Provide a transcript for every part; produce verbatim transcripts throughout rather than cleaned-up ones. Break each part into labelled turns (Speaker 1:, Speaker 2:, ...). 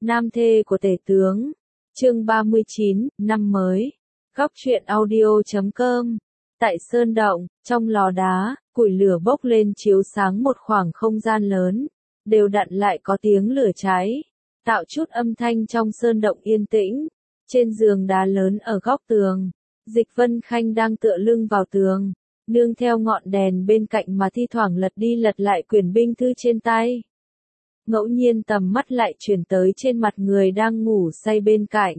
Speaker 1: Nam thê của tể tướng. Chương ba mươi chín, năm mới. Góc truyện audio chấm com. Tại sơn động, trong lò đá, củi lửa bốc lên chiếu sáng một khoảng không gian lớn, đều đặn lại có tiếng lửa cháy, tạo chút âm thanh trong sơn động yên tĩnh. Trên giường đá lớn ở góc tường, Dịch Vân Khanh đang tựa lưng vào tường, nương theo ngọn đèn bên cạnh mà thi thoảng lật đi lật lại quyển binh thư trên tay. Ngẫu nhiên tầm mắt lại chuyển tới trên mặt người đang ngủ say bên cạnh.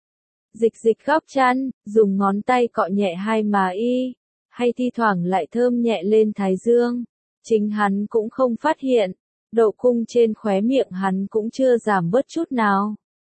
Speaker 1: Dịch dịch góc chăn, dùng ngón tay cọ nhẹ hai má y, hay thi thoảng lại thơm nhẹ lên thái dương. Chính hắn cũng không phát hiện, độ cung trên khóe miệng hắn cũng chưa giảm bớt chút nào.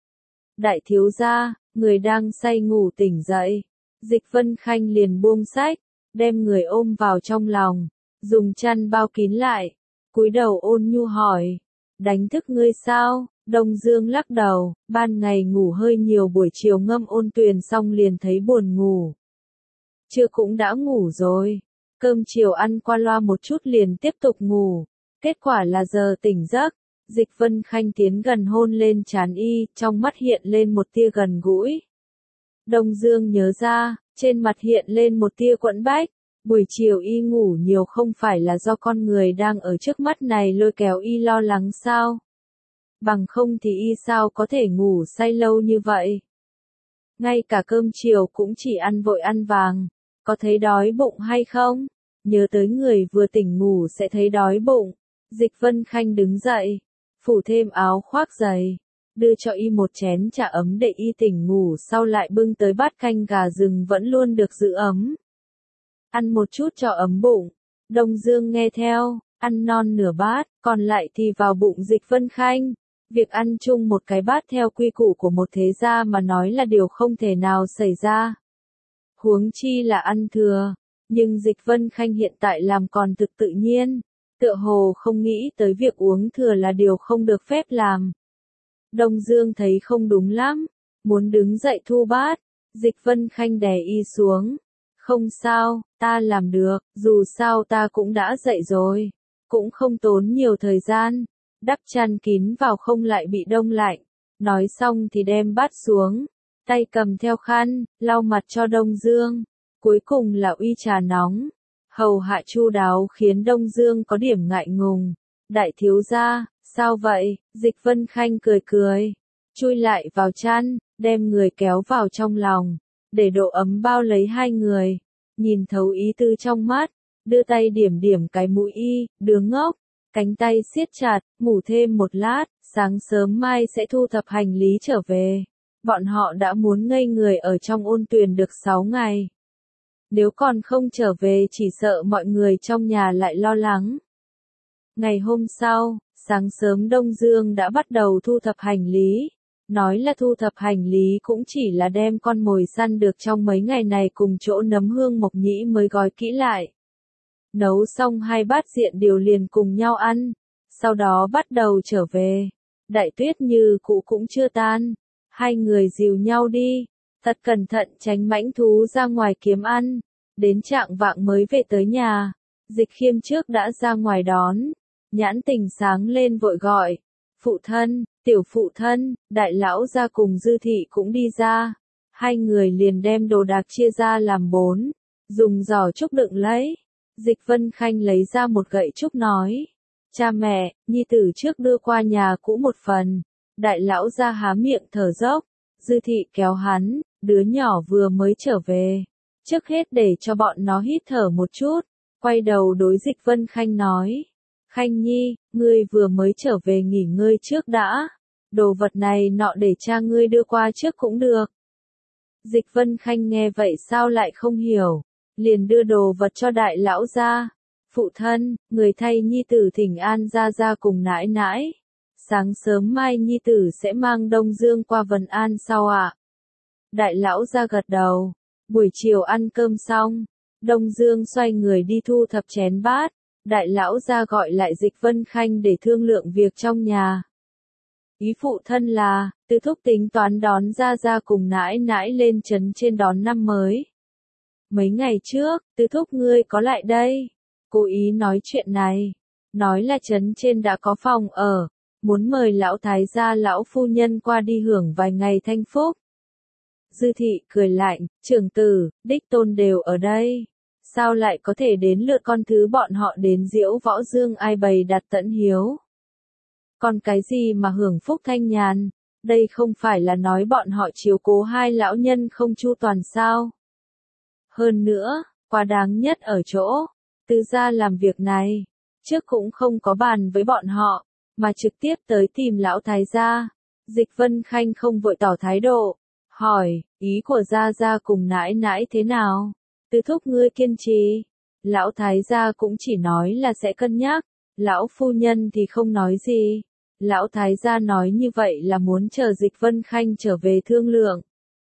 Speaker 1: Đại thiếu gia, người đang say ngủ tỉnh dậy. Dịch Vân Khanh liền buông sách, đem người ôm vào trong lòng, dùng chăn bao kín lại, cúi đầu ôn nhu hỏi, đánh thức ngươi sao? Đông Dương lắc đầu, ban ngày ngủ hơi nhiều, buổi chiều ngâm ôn tuyền xong liền thấy buồn ngủ. Trưa cũng đã ngủ rồi, cơm chiều ăn qua loa một chút liền tiếp tục ngủ, kết quả là giờ tỉnh giấc. Dịch Vân Khanh tiến gần hôn lên trán y, trong mắt hiện lên một tia gần gũi. Đông Dương nhớ ra, trên mặt hiện lên một tia quẫn bách, buổi chiều y ngủ nhiều không phải là do con người đang ở trước mắt này lôi kéo y lo lắng sao? Bằng không thì y sao có thể ngủ say lâu như vậy? Ngay cả cơm chiều cũng chỉ ăn vội ăn vàng, có thấy đói bụng hay không? Nhớ tới người vừa tỉnh ngủ sẽ thấy đói bụng, Dịch Vân Khanh đứng dậy, phủ thêm áo khoác dày, đưa cho y một chén trà ấm để y tỉnh ngủ, sau lại bưng tới bát canh gà rừng vẫn luôn được giữ ấm. Ăn một chút cho ấm bụng. Đông Dương nghe theo, ăn non nửa bát, còn lại thì vào bụng Dịch Vân Khanh. Việc ăn chung một cái bát theo quy củ của một thế gia mà nói là điều không thể nào xảy ra. Huống chi là ăn thừa, nhưng Dịch Vân Khanh hiện tại làm còn thực tự nhiên, tựa hồ không nghĩ tới việc uống thừa là điều không được phép làm. Đông Dương thấy không đúng lắm, muốn đứng dậy thu bát, Dịch Vân Khanh đè y xuống. Không sao, ta làm được, dù sao ta cũng đã dậy rồi, cũng không tốn nhiều thời gian, đắp chăn kín vào không lại bị đông lạnh. Nói xong thì đem bát xuống, tay cầm theo khăn, lau mặt cho Đông Dương, cuối cùng là uy trà nóng. Hầu hạ chu đáo khiến Đông Dương có điểm ngại ngùng. Đại thiếu gia, sao vậy? Dịch Vân Khanh cười cười, chui lại vào chăn, đem người kéo vào trong lòng, để độ ấm bao lấy hai người, nhìn thấu ý tư trong mắt, đưa tay điểm điểm cái mũi y, đứa ngốc, cánh tay siết chặt, ngủ thêm một lát, sáng sớm mai sẽ thu thập hành lý trở về. Bọn họ đã muốn ngây người ở trong ôn tuyền được sáu ngày. Nếu còn không trở về chỉ sợ mọi người trong nhà lại lo lắng. Ngày hôm sau, sáng sớm Đông Dương đã bắt đầu thu thập hành lý. Nói là thu thập hành lý cũng chỉ là đem con mồi săn được trong mấy ngày này cùng chỗ nấm hương mộc nhĩ mới gói kỹ lại. Nấu xong hai bát diện điều liền cùng nhau ăn, sau đó bắt đầu trở về. Đại tuyết như cũ cũng chưa tan, hai người dìu nhau đi, thật cẩn thận tránh mãnh thú ra ngoài kiếm ăn, đến trạng vạng mới về tới nhà. Dịch Khiêm trước đã ra ngoài đón, nhãn tình sáng lên vội gọi, phụ thân, tiểu phụ thân, đại lão gia cùng Dư thị cũng đi ra, hai người liền đem đồ đạc chia ra làm bốn, dùng giỏ trúc đựng lấy. Dịch Vân Khanh lấy ra một gậy trúc nói, cha mẹ, nhi tử trước đưa qua nhà cũ một phần. Đại lão gia há miệng thở dốc, Dư thị kéo hắn, đứa nhỏ vừa mới trở về, trước hết để cho bọn nó hít thở một chút, quay đầu đối Dịch Vân Khanh nói, Khanh nhi, ngươi vừa mới trở về nghỉ ngơi trước đã, đồ vật này nọ để cha ngươi đưa qua trước cũng được. Dịch Vân Khanh nghe vậy sao lại không hiểu, liền đưa đồ vật cho đại lão gia. Phụ thân, người thay nhi tử thỉnh an gia gia cùng nãi nãi. Sáng sớm mai nhi tử sẽ mang Đông Dương qua Vân An sau ạ. À? Đại lão gia gật đầu. Buổi chiều ăn cơm xong, Đông Dương xoay người đi thu thập chén bát. Đại lão gia gọi lại Dịch Vân Khanh để thương lượng việc trong nhà. Ý phụ thân là, Tư thúc tính toán đón gia gia cùng nãi nãi lên trấn trên đón năm mới. Mấy ngày trước, Tư thúc ngươi có lại đây, cố ý nói chuyện này, nói là trấn trên đã có phòng ở, muốn mời lão thái gia lão phu nhân qua đi hưởng vài ngày thanh phúc. Dư thị cười lạnh, trưởng tử, đích tôn đều ở đây. Sao lại có thể đến lượt con thứ bọn họ đến diễu võ dương ai bày đặt tẫn hiếu. Còn cái gì mà hưởng phúc thanh nhàn, đây không phải là nói bọn họ chiếu cố hai lão nhân không chu toàn sao. Hơn nữa, quá đáng nhất ở chỗ, Tứ gia làm việc này, trước cũng không có bàn với bọn họ, mà trực tiếp tới tìm lão thái gia. Dịch Vân Khanh không vội tỏ thái độ, hỏi, ý của gia gia cùng nãi nãi thế nào? Tứ thúc ngươi kiên trì. Lão thái gia cũng chỉ nói là sẽ cân nhắc, lão phu nhân thì không nói gì. Lão thái gia nói như vậy là muốn chờ Dịch Vân Khanh trở về thương lượng.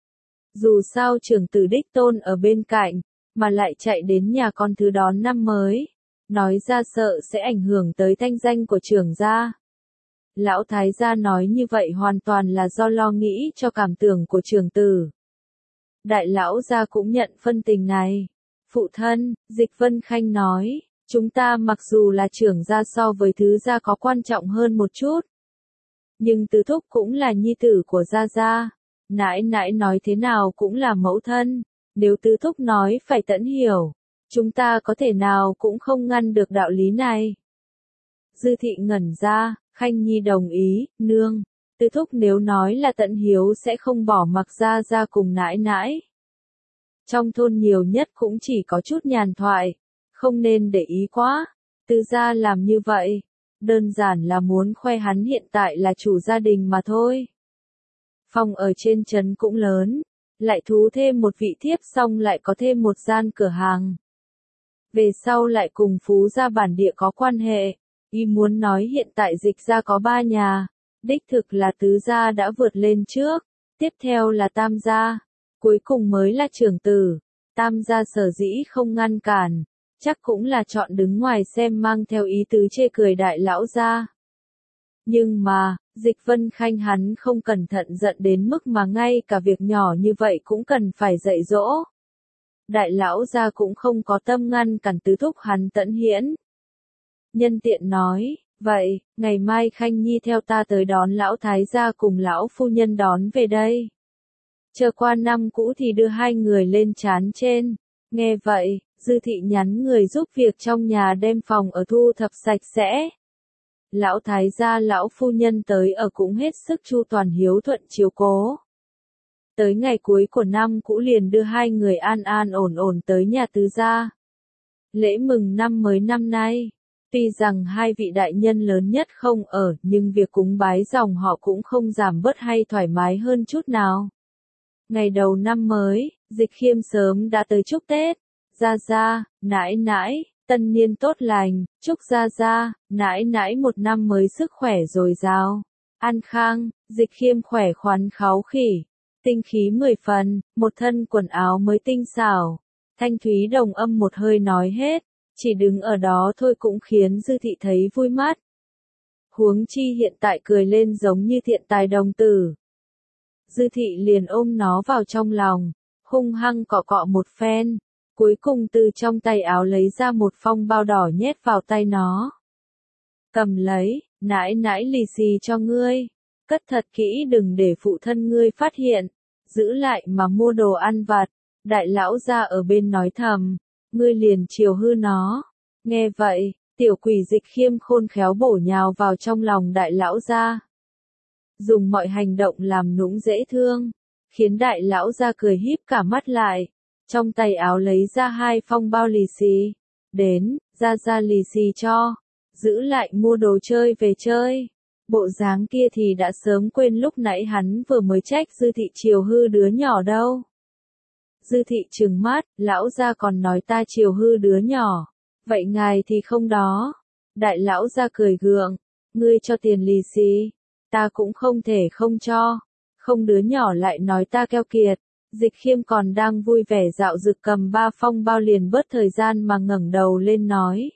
Speaker 1: Dù sao trưởng tử đích tôn ở bên cạnh, mà lại chạy đến nhà con thứ đón năm mới, nói ra sợ sẽ ảnh hưởng tới thanh danh của trưởng gia. Lão thái gia nói như vậy hoàn toàn là do lo nghĩ cho cảm tưởng của trưởng tử. Đại lão gia cũng nhận phân tình này. Phụ thân, Dịch Vân Khanh nói, chúng ta mặc dù là trưởng gia so với thứ gia có quan trọng hơn một chút, nhưng tứ thúc cũng là nhi tử của gia gia. Nãi nãi nói thế nào cũng là mẫu thân, nếu tứ thúc nói phải tận hiểu, chúng ta có thể nào cũng không ngăn được đạo lý này. Dư thị ngẩn ra, Khanh Nhi đồng ý, nương, tứ thúc nếu nói là tận hiếu sẽ không bỏ mặc gia gia cùng nãi nãi. Trong thôn nhiều nhất cũng chỉ có chút nhàn thoại, không nên để ý quá. Tứ gia làm như vậy, đơn giản là muốn khoe hắn hiện tại là chủ gia đình mà thôi. Phòng ở trên trấn cũng lớn, lại thú thêm một vị thiếp xong lại có thêm một gian cửa hàng. Về sau lại cùng Phú gia bản địa có quan hệ, y muốn nói hiện tại Dịch gia có ba nhà, đích thực là tứ gia đã vượt lên trước, tiếp theo là tam gia, cuối cùng mới là trưởng tử. Tam gia sở dĩ không ngăn cản, chắc cũng là chọn đứng ngoài xem mang theo ý tứ chê cười đại lão gia. Nhưng mà, Dịch Vân Khanh hắn không cẩn thận giận đến mức mà ngay cả việc nhỏ như vậy cũng cần phải dạy dỗ. Đại lão gia cũng không có tâm ngăn cản tứ thúc hắn tận hiển. Nhân tiện nói, vậy, ngày mai Khanh Nhi theo ta tới đón lão thái gia cùng lão phu nhân đón về đây. Chờ qua năm cũ thì đưa hai người lên trán trên. Nghe vậy, Dư thị nhắn người giúp việc trong nhà đem phòng ở thu thập sạch sẽ. Lão thái gia lão phu nhân tới ở cũng hết sức chu toàn hiếu thuận chiếu cố. Tới ngày cuối của năm cũ liền đưa hai người an an ổn ổn tới nhà tứ gia. Lễ mừng năm mới năm nay, tuy rằng hai vị đại nhân lớn nhất không ở, nhưng việc cúng bái dòng họ cũng không giảm bớt hay thoải mái hơn chút nào. Ngày đầu năm mới, Dịch Khiêm sớm đã tới chúc Tết. Gia gia, nãi nãi, tân niên tốt lành, chúc gia gia, nãi nãi một năm mới sức khỏe dồi dào, an khang. Dịch Khiêm khỏe khoắn kháu khỉ, tinh khí mười phần, một thân quần áo mới tinh xảo. Thanh thúy đồng âm một hơi nói hết, chỉ đứng ở đó thôi cũng khiến Dư thị thấy vui mắt. Huống chi hiện tại cười lên giống như thiện tài đồng tử. Dư thị liền ôm nó vào trong lòng, hung hăng cọ cọ một phen, cuối cùng từ trong tay áo lấy ra một phong bao đỏ nhét vào tay nó. Cầm lấy, nãi nãi lì xì cho ngươi, cất thật kỹ đừng để phụ thân ngươi phát hiện, giữ lại mà mua đồ ăn vặt. Đại lão gia ở bên nói thầm, ngươi liền chiều hư nó. Nghe vậy, tiểu quỷ Dịch Khiêm khôn khéo bổ nhào vào trong lòng đại lão gia. Dùng mọi hành động làm nũng dễ thương, khiến đại lão gia cười híp cả mắt lại, trong tay áo lấy ra hai phong bao lì xì, đến, ra ra lì xì cho, giữ lại mua đồ chơi về chơi. Bộ dáng kia thì đã sớm quên lúc nãy hắn vừa mới trách Dư thị chiều hư đứa nhỏ đâu. Dư thị trừng mắt, lão gia còn nói ta chiều hư đứa nhỏ, vậy ngài thì không đó. Đại lão gia cười gượng, ngươi cho tiền lì xì, ta cũng không thể không cho, không đứa nhỏ lại nói ta keo kiệt. Dịch Khiêm còn đang vui vẻ dạo dực cầm ba phong bao liền bớt thời gian mà ngẩng đầu lên nói.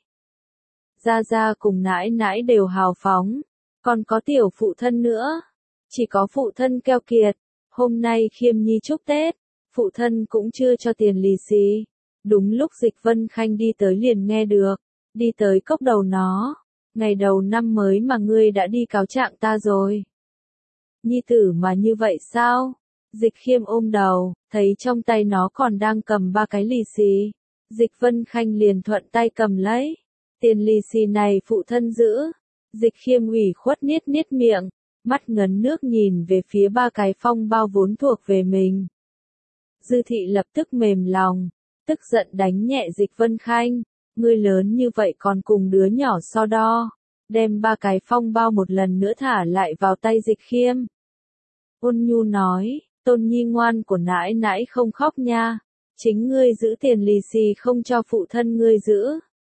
Speaker 1: Gia gia cùng nãi nãi đều hào phóng, còn có tiểu phụ thân nữa, chỉ có phụ thân keo kiệt. Hôm nay Khiêm Nhi chúc Tết, phụ thân cũng chưa cho tiền lì xì. Đúng lúc Dịch Vân Khanh đi tới liền nghe được, đi tới cốc đầu nó, Ngày đầu năm mới mà ngươi đã đi cáo trạng ta rồi. Nhi tử mà như vậy sao? Dịch Khiêm ôm đầu, thấy trong tay nó còn đang cầm ba cái lì xì. Dịch Vân Khanh liền thuận tay cầm lấy. Tiền lì xì này phụ thân giữ. Dịch Khiêm ủy khuất niết niết miệng, mắt ngấn nước nhìn về phía ba cái phong bao vốn thuộc về mình. Dư thị lập tức mềm lòng, tức giận đánh nhẹ Dịch Vân Khanh. Ngươi lớn như vậy còn cùng đứa nhỏ so đo. Đem ba cái phong bao một lần nữa thả lại vào tay Dịch Khiêm. Ôn nhu nói, Tôn Nhi ngoan của nãi nãi không khóc nha. Chính ngươi giữ tiền lì xì không cho phụ thân ngươi giữ.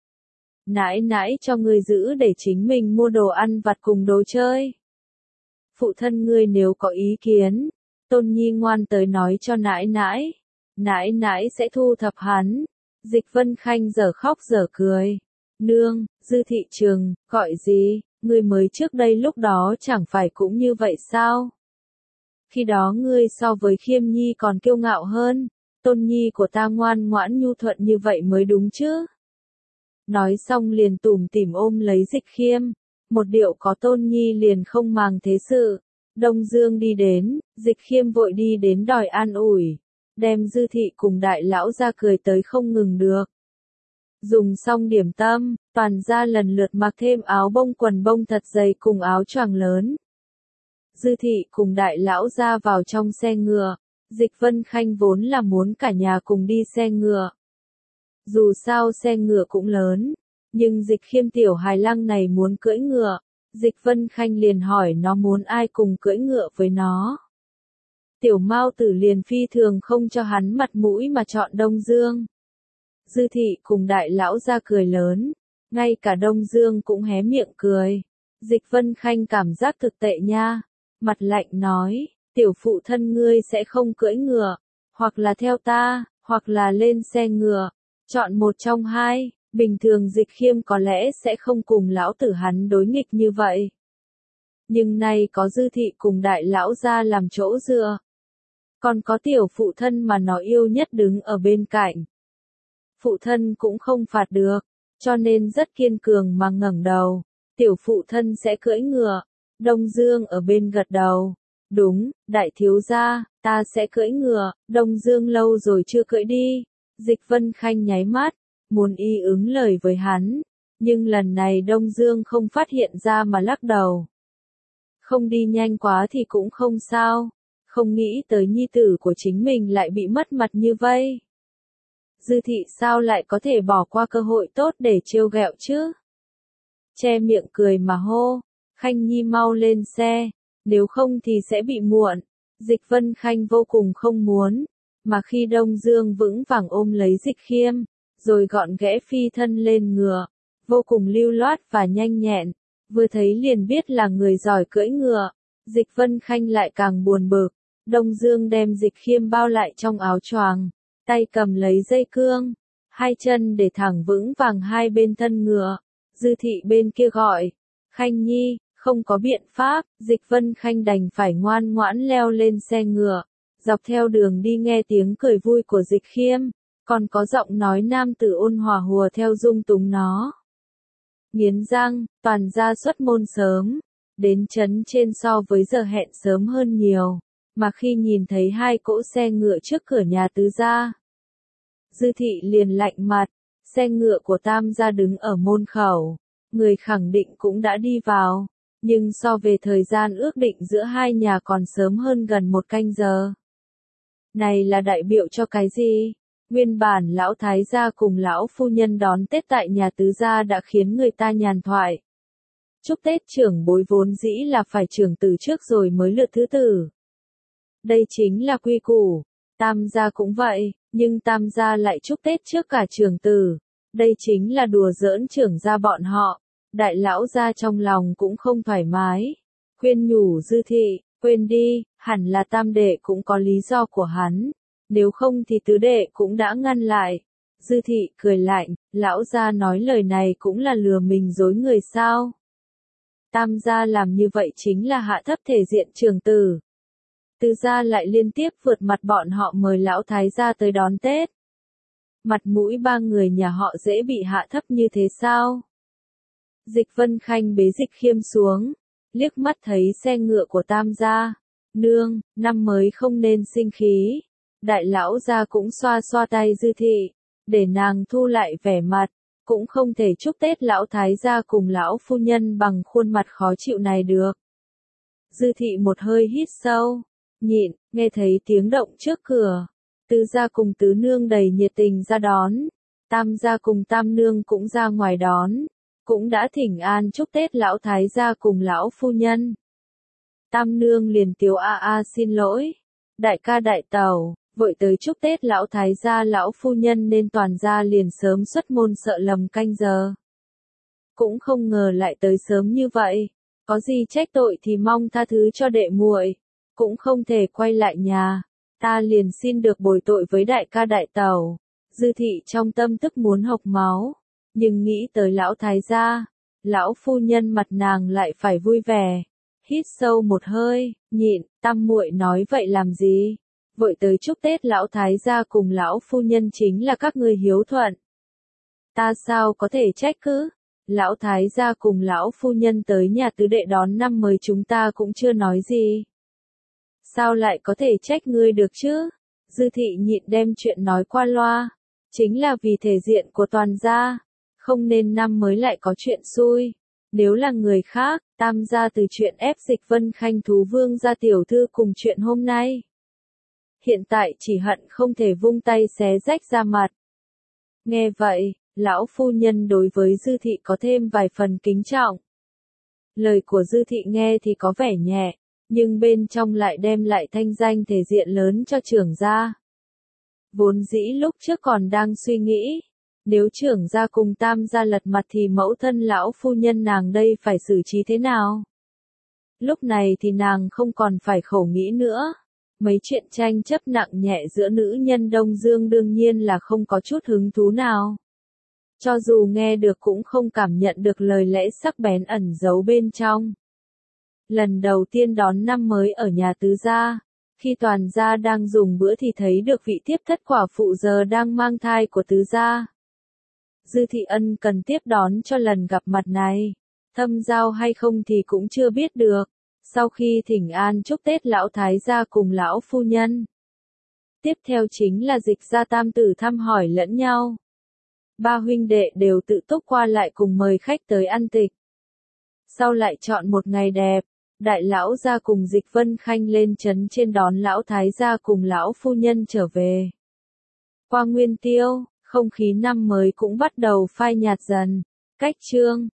Speaker 1: Nãi nãi cho ngươi giữ để chính mình mua đồ ăn vặt cùng đồ chơi. Phụ thân ngươi nếu có ý kiến, Tôn Nhi ngoan tới nói cho nãi nãi. Nãi nãi sẽ thu thập hắn. Dịch Vân Khanh giờ khóc giờ cười. Nương, Dư thị trường, gọi gì, ngươi mới trước đây lúc đó chẳng phải cũng như vậy sao? Khi đó ngươi so với Khiêm Nhi còn kiêu ngạo hơn. Tôn Nhi của ta ngoan ngoãn nhu thuận như vậy mới đúng chứ. Nói xong liền tủm tỉm ôm lấy Dịch Khiêm. Một điệu có Tôn Nhi liền không màng thế sự. Đông Dương đi đến, Dịch Khiêm vội đi đến đòi an ủi. Đem Dư thị cùng đại lão ra cười tới không ngừng được. Dùng xong điểm tâm, toàn ra lần lượt mặc thêm áo bông quần bông thật dày cùng áo choàng lớn. Dư thị cùng đại lão ra vào trong xe ngựa. Dịch Vân Khanh vốn là muốn cả nhà cùng đi xe ngựa. Dù sao xe ngựa cũng lớn, nhưng Dịch Khiêm tiểu hài lăng này muốn cưỡi ngựa. Dịch Vân Khanh liền hỏi nó muốn ai cùng cưỡi ngựa với nó. Tiểu Mao Tử liền phi thường không cho hắn mặt mũi mà chọn Đông Dương. Dư thị cùng đại lão ra cười lớn, ngay cả Đông Dương cũng hé miệng cười. Dịch Vân Khanh cảm giác thực tệ nha, mặt lạnh nói, tiểu phụ thân ngươi sẽ không cưỡi ngựa, hoặc là theo ta, hoặc là lên xe ngựa, chọn một trong hai. Bình thường Dịch Khiêm có lẽ sẽ không cùng lão tử hắn đối nghịch như vậy. Nhưng nay có Dư thị cùng đại lão ra làm chỗ dựa. Còn có tiểu phụ thân mà nó yêu nhất đứng ở bên cạnh. Phụ thân cũng không phạt được, cho nên rất kiên cường mà ngẩng đầu. Tiểu phụ thân sẽ cưỡi ngựa. Đông Dương ở bên gật đầu. Đúng, đại thiếu gia, ta sẽ cưỡi ngựa. Đông Dương lâu rồi chưa cưỡi đi. Dịch Vân Khanh nháy mắt, muốn y ứng lời với hắn. Nhưng lần này Đông Dương không phát hiện ra mà lắc đầu. Không đi nhanh quá thì cũng không sao. Không nghĩ tới nhi tử của chính mình lại bị mất mặt như vây. Dư thị sao lại có thể bỏ qua cơ hội tốt để trêu ghẹo chứ? Che miệng cười mà hô, Khanh Nhi mau lên xe, nếu không thì sẽ bị muộn. Dịch Vân Khanh vô cùng không muốn, mà khi Đông Dương vững vàng ôm lấy Dịch Khiêm, rồi gọn ghẽ phi thân lên ngựa, vô cùng lưu loát và nhanh nhẹn, vừa thấy liền biết là người giỏi cưỡi ngựa. Dịch Vân Khanh lại càng buồn bực. Đông Dương đem Dịch Khiêm bao lại trong áo choàng, tay cầm lấy dây cương, hai chân để thẳng vững vàng hai bên thân ngựa. Dư thị bên kia gọi, Khanh Nhi, không có biện pháp, Dịch Vân Khanh đành phải ngoan ngoãn leo lên xe ngựa, dọc theo đường đi nghe tiếng cười vui của Dịch Khiêm, còn có giọng nói nam tử ôn hòa hùa theo dung túng nó. Nghiến răng, toàn ra xuất môn sớm, đến trấn trên so với giờ hẹn sớm hơn nhiều. Mà khi nhìn thấy hai cỗ xe ngựa trước cửa nhà tứ gia, Dư thị liền lạnh mặt. Xe ngựa của tam gia đứng ở môn khẩu, người khẳng định cũng đã đi vào, nhưng so về thời gian ước định giữa hai nhà còn sớm hơn gần một canh giờ. Này là đại biểu cho cái gì? Nguyên bản lão thái gia cùng lão phu nhân đón Tết tại nhà tứ gia đã khiến người ta nhàn thoại. Chúc Tết trưởng bối vốn dĩ là phải trưởng tử trước rồi mới lượt thứ tử. Đây chính là quy củ. Tam gia cũng vậy, nhưng tam gia lại chúc Tết trước cả trưởng tử. Đây chính là đùa giỡn trưởng gia bọn họ. Đại lão gia trong lòng cũng không thoải mái. Khuyên nhủ Dư thị, quên đi, hẳn là tam đệ cũng có lý do của hắn. Nếu không thì tứ đệ cũng đã ngăn lại. Dư thị cười lạnh, lão gia nói lời này cũng là lừa mình dối người sao. Tam gia làm như vậy chính là hạ thấp thể diện trưởng tử. Tứ gia lại liên tiếp vượt mặt bọn họ mời lão thái gia tới đón Tết. Mặt mũi ba người nhà họ dễ bị hạ thấp như thế sao? Dịch Vân Khanh bế Dịch Khiêm xuống, liếc mắt thấy xe ngựa của Tam gia. Nương, năm mới không nên sinh khí. Đại lão gia cũng xoa xoa tay Dư thị, để nàng thu lại vẻ mặt, cũng không thể chúc Tết lão thái gia cùng lão phu nhân bằng khuôn mặt khó chịu này được. Dư thị một hơi hít sâu, nhịn, nghe thấy tiếng động trước cửa. Tứ gia cùng tứ nương đầy nhiệt tình ra đón, Tam gia cùng Tam nương cũng ra ngoài đón, cũng đã thỉnh an chúc Tết lão thái gia cùng lão phu nhân. Tam nương liền tiếu a a xin lỗi, đại ca đại tẩu, vội tới chúc Tết lão thái gia lão phu nhân nên toàn gia liền sớm xuất môn sợ lầm canh giờ. Cũng không ngờ lại tới sớm như vậy, có gì trách tội thì mong tha thứ cho đệ muội, cũng không thể quay lại nhà, ta liền xin được bồi tội với đại ca đại tẩu. Dư thị trong tâm tức muốn hộc máu, nhưng nghĩ tới lão thái gia, lão phu nhân mặt nàng lại phải vui vẻ. Hít sâu một hơi, nhịn, Tam muội nói vậy làm gì? Vội tới chúc Tết lão thái gia cùng lão phu nhân chính là các ngươi hiếu thuận. Ta sao có thể trách cứ? Lão thái gia cùng lão phu nhân tới nhà tứ đệ đón năm mới chúng ta cũng chưa nói gì. Sao lại có thể trách ngươi được chứ? Dư thị nhịn đem chuyện nói qua loa, chính là vì thể diện của toàn gia, không nên năm mới lại có chuyện xui. Nếu là người khác, Tam gia từ chuyện ép Dịch Vân Khanh thú vương gia tiểu thư cùng chuyện hôm nay. Hiện tại chỉ hận không thể vung tay xé rách ra mặt. Nghe vậy, lão phu nhân đối với Dư thị có thêm vài phần kính trọng. Lời của Dư thị nghe thì có vẻ nhẹ, nhưng bên trong lại đem lại thanh danh thể diện lớn cho trưởng gia. Vốn dĩ lúc trước còn đang suy nghĩ, nếu trưởng gia cùng Tam gia lật mặt thì mẫu thân lão phu nhân nàng đây phải xử trí thế nào? Lúc này thì nàng không còn phải khổ nghĩ nữa. Mấy chuyện tranh chấp nặng nhẹ giữa nữ nhân Đông Dương đương nhiên là không có chút hứng thú nào. Cho dù nghe được cũng không cảm nhận được lời lẽ sắc bén ẩn giấu bên trong. Lần đầu tiên đón năm mới ở nhà tứ gia, khi toàn gia đang dùng bữa thì thấy được vị tiếp thất quả phụ giờ đang mang thai của tứ gia. Dư thị ân cần tiếp đón cho lần gặp mặt này, thâm giao hay không thì cũng chưa biết được. Sau khi thỉnh an chúc Tết lão thái gia cùng lão phu nhân, tiếp theo chính là Dịch gia tam tử thăm hỏi lẫn nhau. Ba huynh đệ đều tự túc qua lại cùng mời khách tới ăn tịch. Sau lại chọn một ngày đẹp, đại lão gia cùng Dịch Vân Khanh lên trấn trên đón lão thái gia cùng lão phu nhân trở về. Qua Nguyên Tiêu, không khí năm mới cũng bắt đầu phai nhạt dần. Cách chương